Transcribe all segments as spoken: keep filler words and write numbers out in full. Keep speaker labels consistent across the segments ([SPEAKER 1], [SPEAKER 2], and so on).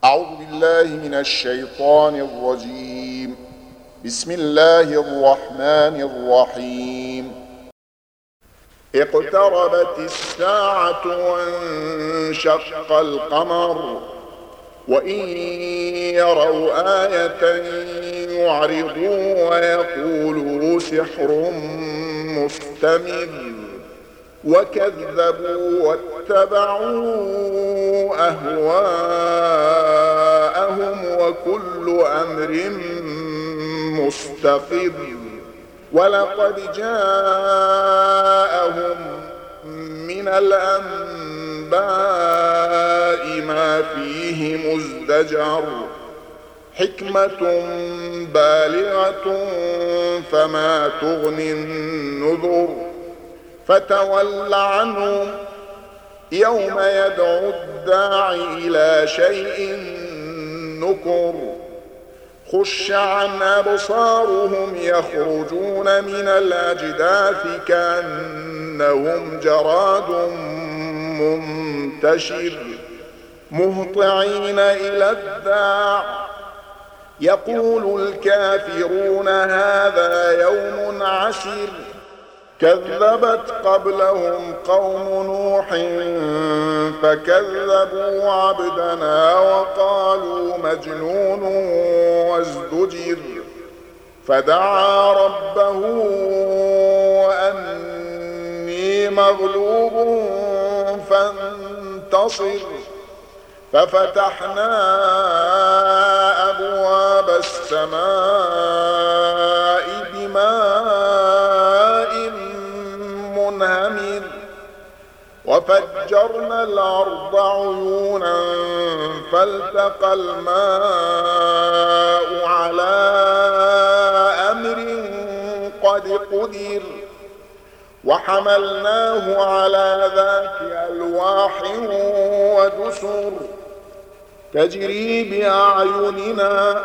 [SPEAKER 1] أعوذ بالله من الشيطان الرجيم. بسم الله الرحمن الرحيم. اقتربت الساعة وانشق القمر وإن يروا آية يعرضوا ويقولوا سحر مستمر وكذبوا واتبعوا أهواءهم وكل أمر مستقر ولقد جاءهم من الأنباء ما فيه مزدجر حكمة بالغة فما تغني النذر فتول عنهم يوم يدعو الداعي إلى شيء نكر خش عن أبصارهم يخرجون من الأجداث كأنهم جراد منتشر مهطعين إلى الداع يقول الكافرون هذا يوم عسر كذبت قبلهم قوم نوح فكذبوا عبدنا وقالوا مجنون وازدجر فدعا ربه أني مغلوب فانتصر ففتحنا أبواب السماء بماء منهمر وفجرنا الأرض عيونا فالتقى الماء على أمر قد قدر وحملناه على ذات ألواح ودسر تجري بأعيننا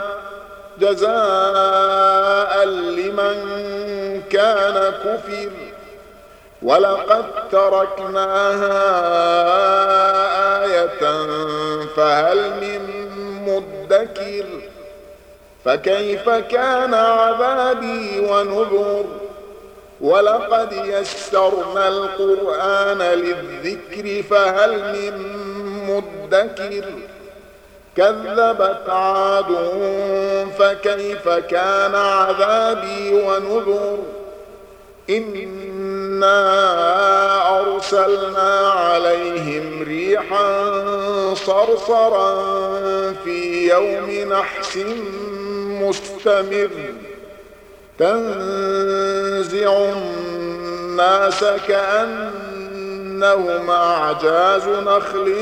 [SPEAKER 1] جزاء لمن كان كفر ولقد تركناها آية فهل من مدكر فكيف كان عذابي ونذر ولقد يسرنا القرآن للذكر فهل من مدكر كذبت عاد فكيف كان عذابي ونذر إنا أرسلنا عليهم ريحا صرصرا في يوم نحس مستمر تنزع الناس كأنهم أعجاز نخل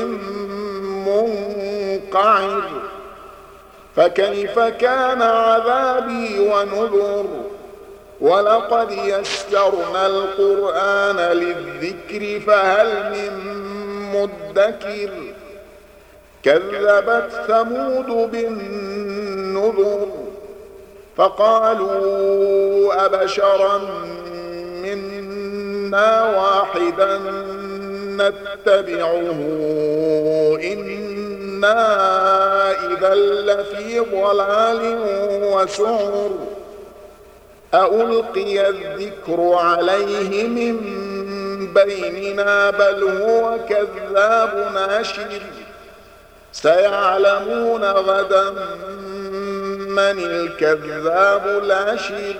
[SPEAKER 1] منقعر فكيف كان عذابي ونذر ولقد يسرنا القرآن للذكر فهل من مدكر كذبت ثمود بالنذر فقالوا أبشرا منا واحدا نتبعه إنا إذا لفي ضلال وسعر أألقي الذكر عليه من بيننا بل هو كذاب ناشر سيعلمون غدا من الكذاب الأشر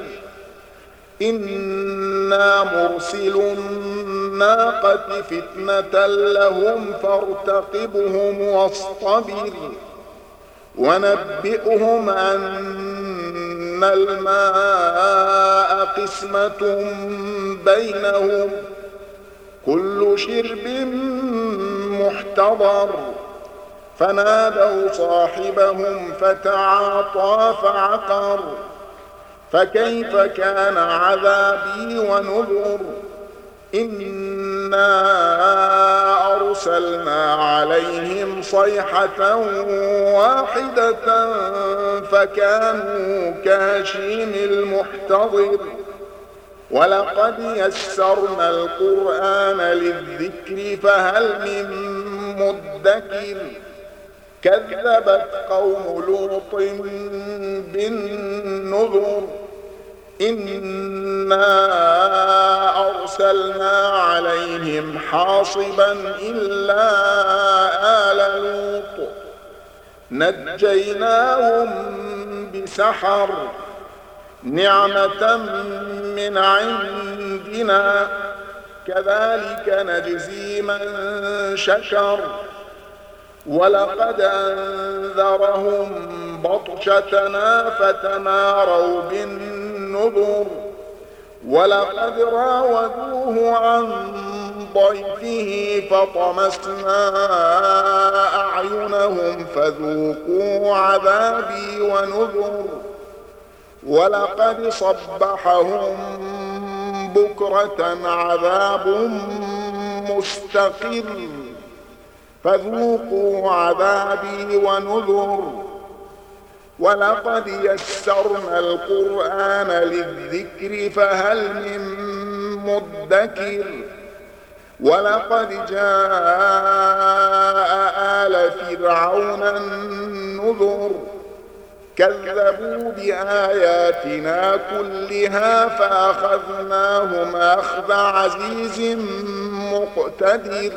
[SPEAKER 1] إنا مرسل الناقة فتنة لهم فارتقبهم واصطبر ونبئهم أن الماء قسمة بينهم كل شرب محتضر فنادوا صاحبهم فتعاطى فعقر فكيف كان عذابي ونذر إنا أرسلنا عليهم صيحة واحدة فكانوا كهشيم المحتضر ولقد يسرنا القرآن للذكر فهل من مدكر كذبت قوم لوط بالنذر إنا أرسلنا عليهم حاصبا إلا آل لوط نجيناهم بسحر نعمة من عندنا كذلك نجزي من شكر ولقد أنذرهم بطشتنا فتماروا بالنذر ولقد راودوه عن ضيفه فطمسنا أعينهم فذوقوا عذابي ونذر ولقد صبحهم بكرة عذاب مستقر فذوقوا عذابي ونذر ولقد يسرنا القرآن للذكر فهل من مدكر ولقد جاء آل فرعون النذر كذبوا بآياتنا كلها فأخذناهم أخذ عزيز مقتدر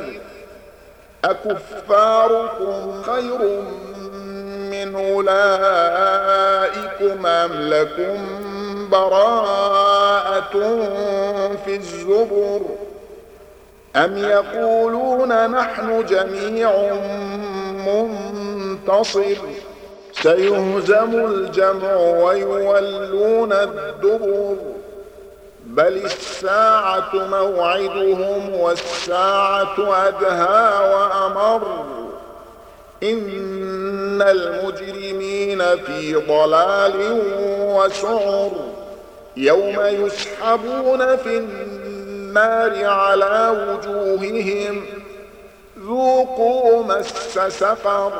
[SPEAKER 1] أكفاركم خير من أولئكم أم لكم براءة في الزبر أم يقولون نحن جميع منتصر سيهزم الجمع ويولون الدبر بل الساعة موعدهم والساعة أدهى وأمر إن المجرمين في ضلال وسعر يوم يسحبون في النار على وجوههم ذوقوا مس سقر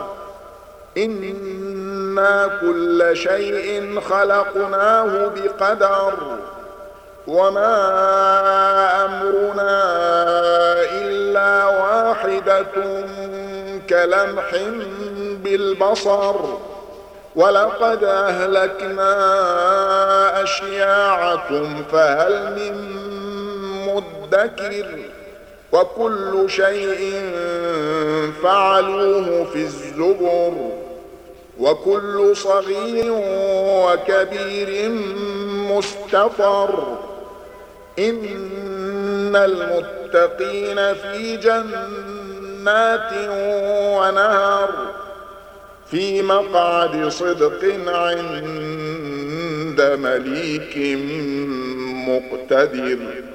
[SPEAKER 1] إنا كل شيء خلقناه بقدر وما أمرنا إلا واحدة كلمح بالبصر ولقد أهلكنا أشياعكم فهل من مدكر وكل شيء فعلوه في الزبر وكل صغير وكبير مستطر إن المتقين في جنات ونهر في مقعد صدق عند مليك مقتدر.